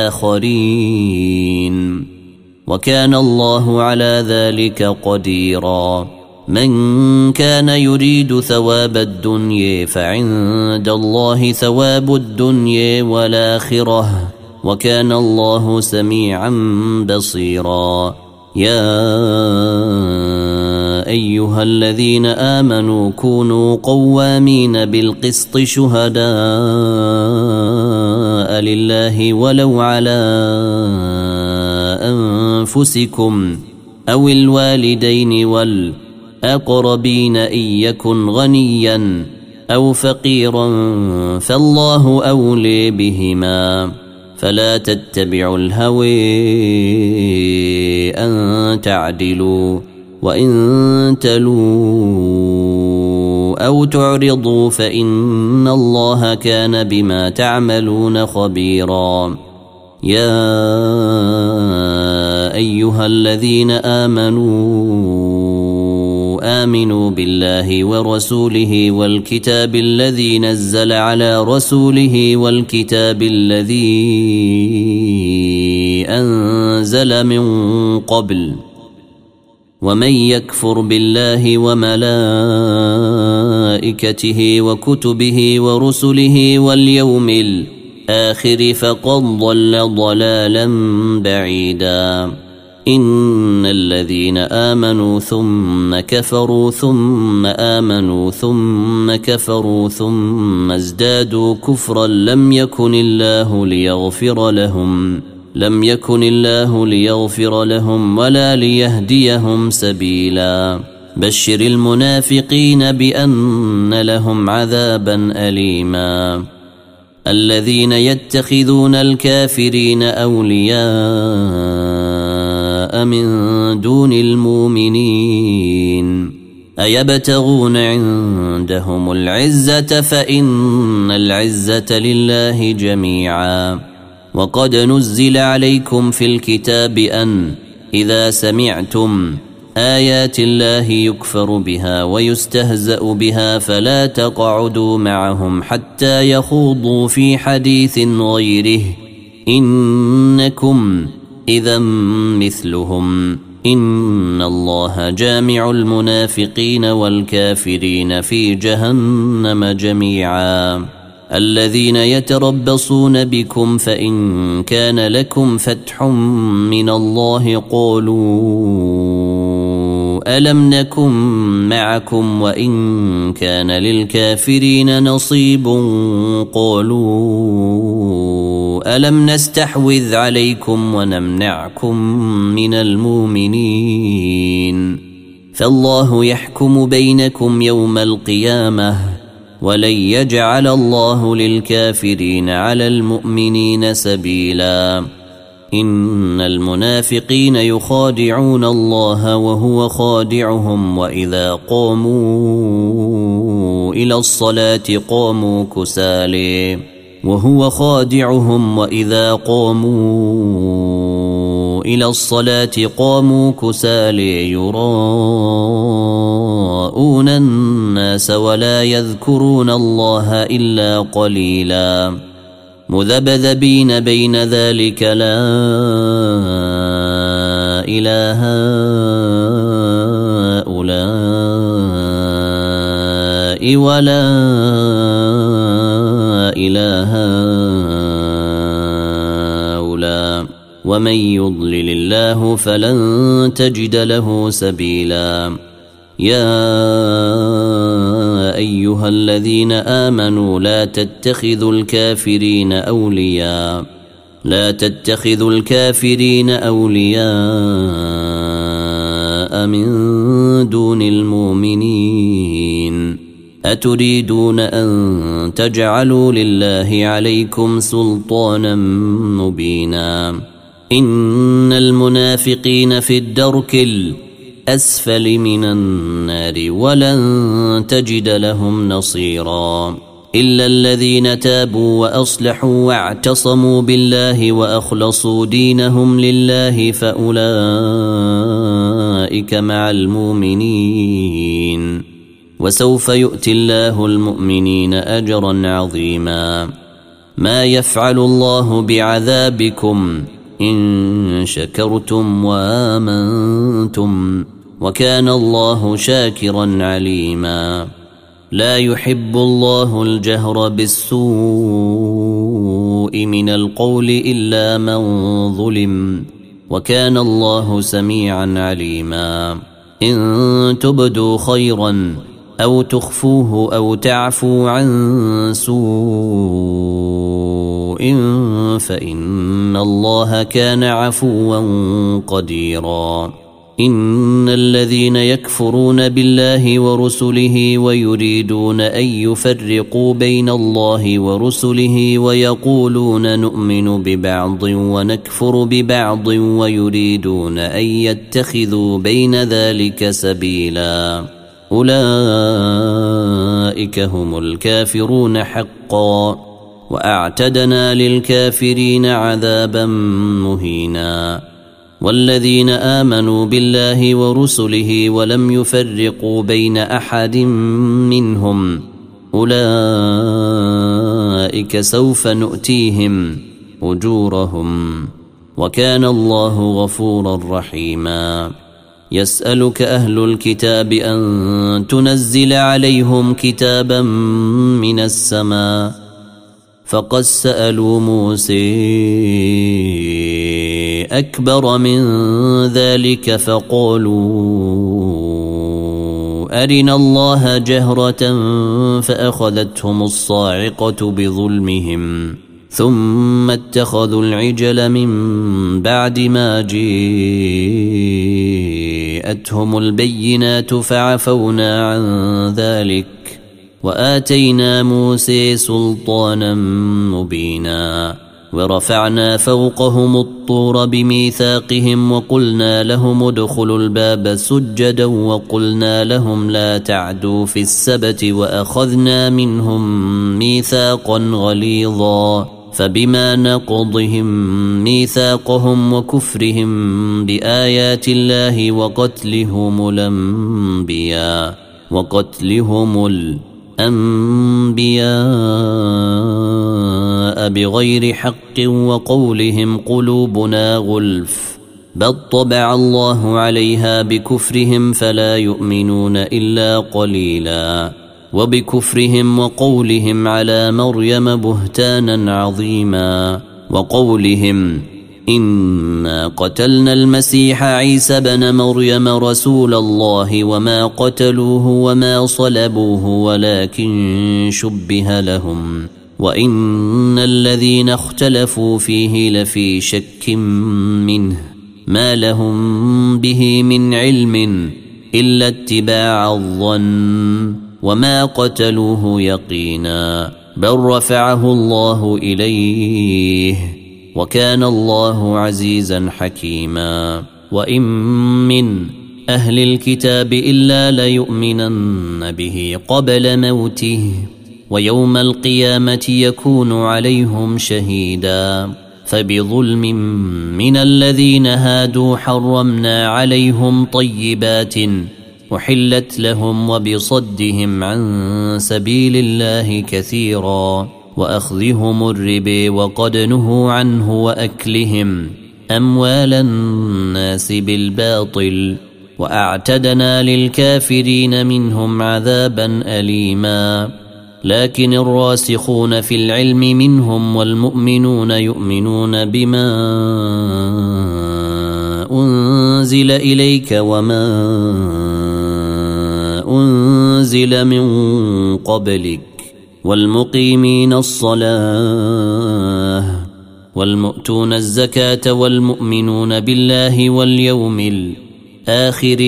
بآخرين وكان الله على ذلك قديرا من كان يريد ثواب الدنيا فعند الله ثواب الدنيا والآخرة وكان الله سميعا بصيرا يا أيها الذين آمنوا كونوا قوامين بالقسط شهداء لله ولو على أنفسكم أو الوالدين والأقربين إن يكن غنيا أو فقيرا فالله أولي بهما فلا تتبعوا الهوى أن تعدلوا وإن تلوا أو تعرضوا فإن الله كان بما تعملون خبيرا يا أيها الذين آمنوا آمنوا بالله ورسوله والكتاب الذي نزل على رسوله والكتاب الذي أنزل من قبل ومن يكفر بالله وملائكته وكتبه ورسله واليوم الآخر فقد ضل ضلالا بعيدا إن الذين آمنوا ثم كفروا ثم آمنوا ثم كفروا ثم ازدادوا كفرا لم يكن الله ليغفر لهم لم يكن الله ليغفر لهم ولا ليهديهم سبيلا بشر المنافقين بأن لهم عذابا أليما الذين يتخذون الكافرين أولياء من دون المؤمنين أيبتغون عندهم العزة فإن العزة لله جميعا وقد نزل عليكم في الكتاب أن إذا سمعتم آيات الله يكفر بها ويستهزأ بها فلا تقعدوا معهم حتى يخوضوا في حديث غيره إنكم إذا مثلهم إن الله جامع المنافقين والكافرين في جهنم جميعا الذين يتربصون بكم فإن كان لكم فتح من الله قالوا ألم نكن معكم وإن كان للكافرين نصيب قالوا ألم نستحوذ عليكم ونمنعكم من المؤمنين فالله يحكم بينكم يوم القيامة ولن يجعل الله للكافرين على المؤمنين سبيلا إن المنافقين يخادعون الله وهو خادعهم وإذا قاموا إلى الصلاة قاموا كسالى وهو خادعهم وإذا قاموا إلى الصلاة قاموا كسالى يراءون الناس ولا يذكرون الله إلا قليلا مذبذبين بين ذلك لا إله هؤلاء ولا إله هؤلاء ومن يضلل الله فلن تجد له سبيلا يا أيها الذين آمنوا لا تتخذوا الكافرين أولياء لا تتخذوا الكافرين أولياء من دون المؤمنين أتريدون أن تجعلوا لله عليكم سلطانا مبينا إن المنافقين في الدرك الأسفل من النار ولن تجد لهم نصيرا إلا الذين تابوا وأصلحوا واعتصموا بالله وأخلصوا دينهم لله فأولئك مع المؤمنين وسوف يؤتي الله المؤمنين أجرا عظيما ما يفعل الله بعذابكم إن شكرتم وآمنتم وكان الله شاكرا عليما لا يحب الله الجهر بالسوء من القول إلا من ظلم وكان الله سميعا عليما إن تبدوا خيرا أو تخفوه أو تعفوا عن سوء فإن الله كان عفوا قديرا إن الذين يكفرون بالله ورسله ويريدون أن يفرقوا بين الله ورسله ويقولون نؤمن ببعض ونكفر ببعض ويريدون أن يتخذوا بين ذلك سبيلا أولئك هم الكافرون حقا وأعتدنا للكافرين عذابا مهينا والذين آمنوا بالله ورسله ولم يفرقوا بين أحد منهم أولئك سوف نؤتيهم أجورهم وكان الله غفورا رحيما يسألك أهل الكتاب أن تنزل عليهم كتابا من السماء فقد سألوا موسى أكبر من ذلك فقالوا أرنا الله جهرة فأخذتهم الصاعقة بظلمهم ثم اتخذوا العجل من بعد ما جاءتهم البينات فعفونا عن ذلك وآتينا موسى سلطانا مبينا ورفعنا فوقهم الطور بميثاقهم وقلنا لهم ادخلوا الباب سجدا وقلنا لهم لا تعدوا في السبت وأخذنا منهم ميثاقا غليظا فبما نقضهم ميثاقهم وكفرهم بآيات الله وقتلهم الأنبياء وقتلهم الأنبياء بغير حق وقولهم قلوبنا غلف بل طبع الله عليها بكفرهم فلا يؤمنون إلا قليلا وبكفرهم وقولهم على مريم بهتانا عظيما وقولهم إنا قتلنا المسيح عيسى بن مريم رسول الله وما قتلوه وما صلبوه ولكن شبه لهم وإن الذين اختلفوا فيه لفي شك منه ما لهم به من علم إلا اتباع الظن وما قتلوه يقينا بل رفعه الله إليه وكان الله عزيزا حكيما. وإن من أهل الكتاب إلا ليؤمنن به قبل موته ويوم القيامة يكون عليهم شهيدا. فبظلم من الذين هادوا حرمنا عليهم طيبات أحلت لهم وبصدهم عن سبيل الله كثيرا وأخذهم الربا وقد نهوا عنه وأكلهم أموال الناس بالباطل وأعتدنا للكافرين منهم عذابا أليما. لكن الراسخون في العلم منهم والمؤمنون يؤمنون بما أنزل إليك وما أنزل من قبلك والمقيمين الصلاة والمؤتون الزكاة والمؤمنون بالله واليوم الآخر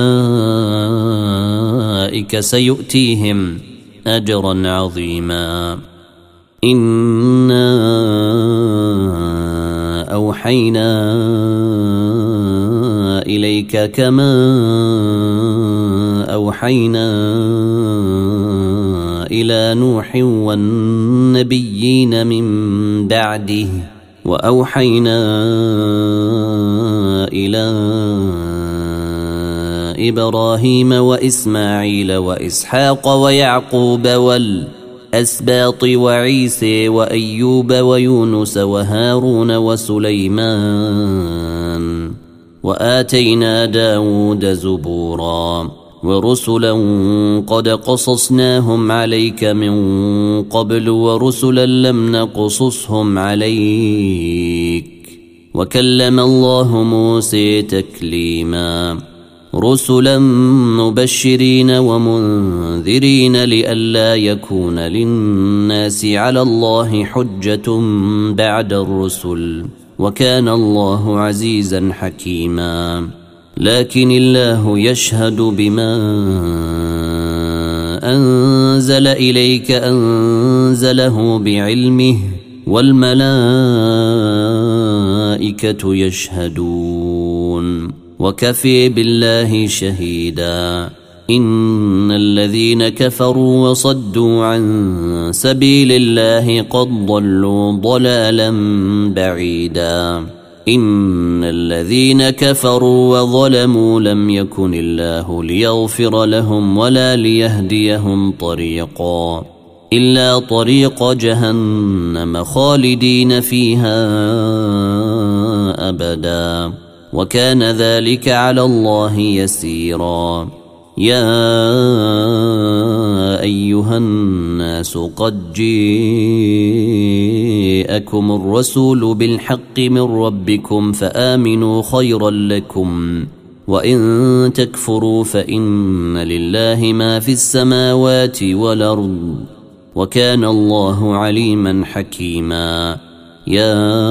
أولئك سيؤتيهم أجرا عظيما. إنا أوحينا إليك كما أوحينا إلى نوح والنبيين من بعده وأوحينا إلى إبراهيم وإسماعيل وإسحاق ويعقوب والأسباط وعيسى وأيوب ويونس وهارون وسليمان وآتينا داود زبورا ورسلا قد قصصناهم عليك من قبل ورسلا لم نقصصهم عليك وكلم الله موسى تكليما. رسلا مبشرين ومنذرين لئلا يكون للناس على الله حجة بعد الرسل وكان الله عزيزا حكيما. لكن الله يشهد بما أنزل إليك أنزله بعلمه والملائكة يشهدون وكفي بالله شهيدا. إن الذين كفروا وصدوا عن سبيل الله قد ضلوا ضلالا بعيدا. إن الذين كفروا وظلموا لم يكن الله ليغفر لهم ولا ليهديهم طريقا إلا طريق جهنم خالدين فيها أبدا وكان ذلك على الله يسيرا. يا أيها الناس قد جاءكم الرسول بالحق من ربكم فآمنوا خيرا لكم وإن تكفروا فإن لله ما في السماوات والأرض وكان الله عليما حكيما. يا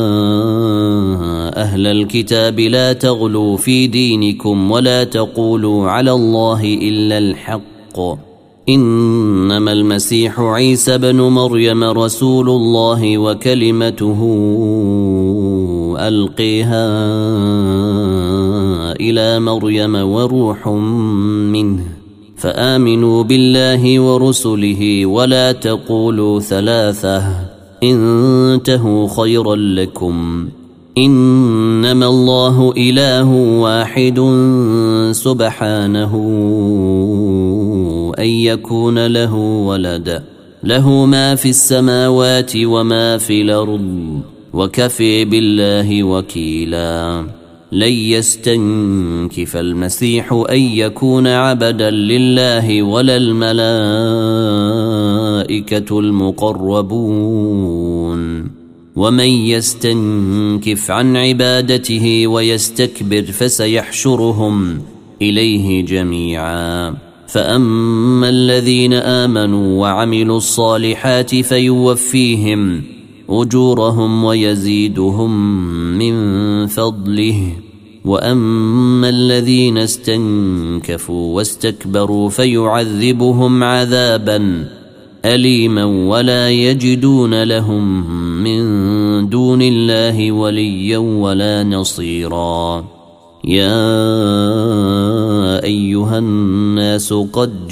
أهل الكتاب لا تغلوا في دينكم ولا تقولوا على الله إلا الحق إنما المسيح عيسى بن مريم رسول الله وكلمته ألقيها إلى مريم وروح منه فآمنوا بالله ورسله ولا تقولوا ثلاثة انتهوا خيرا لكم إنما الله إله واحد سبحانه أن يكون له ولد له ما في السماوات وما في الأرض وكفي بالله وكيلا. لن يستنكف المسيح أن يكون عبدا لله ولا الملائكة المقربون ومن يستنكف عن عبادته ويستكبر فسيحشرهم إليه جميعا. فأما الذين آمنوا وعملوا الصالحات فيوفيهم أجورهم ويزيدهم من فضله وأما الذين استنكفوا واستكبروا فيعذبهم عذابا أليما ولا يجدون لهم من دون الله وليا ولا نصيرا. يا أيها الناس قد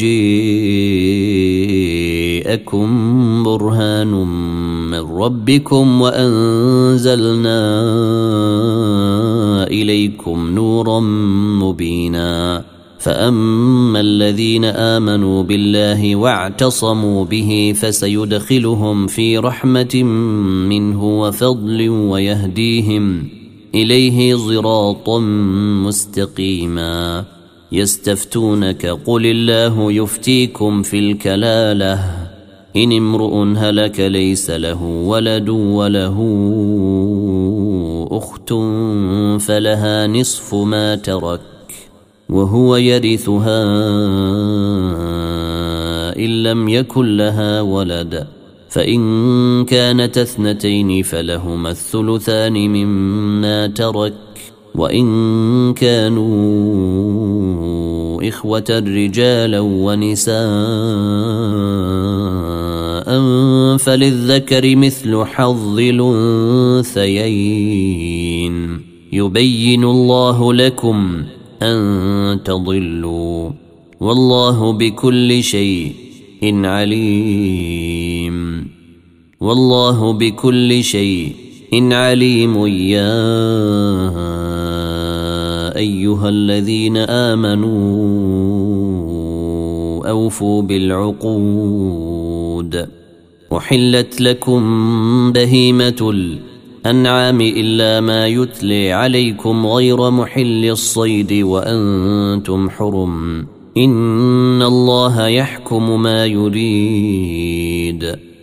جاءكم برهان من ربكم وأنزلنا إليكم نورا مبينا. فأما الذين آمنوا بالله واعتصموا به فسيدخلهم في رحمة منه وفضل ويهديهم إليه صراطا مستقيما. يستفتونك قل الله يفتيكم في الكلالة إن امرؤ هلك ليس له ولد وله أخت فلها نصف ما ترك وهو يرثها إن لم يكن لها ولد فإن كانت اثنتين فلهما الثلثان مما ترك وإن كانوا إخوة رجالا ونساء فللذكر مثل حظ الأنثيين يبين الله لكم أن تضلوا والله بكل شيء عليم. والله بكل شيء عليم. يا أيها الذين آمنوا أوفوا بالعقود. أحلت لكم بهيمة الأنعام إلا ما يتلي عليكم غير محل الصيد وأنتم حرم. إن الله يحكم ما يريد.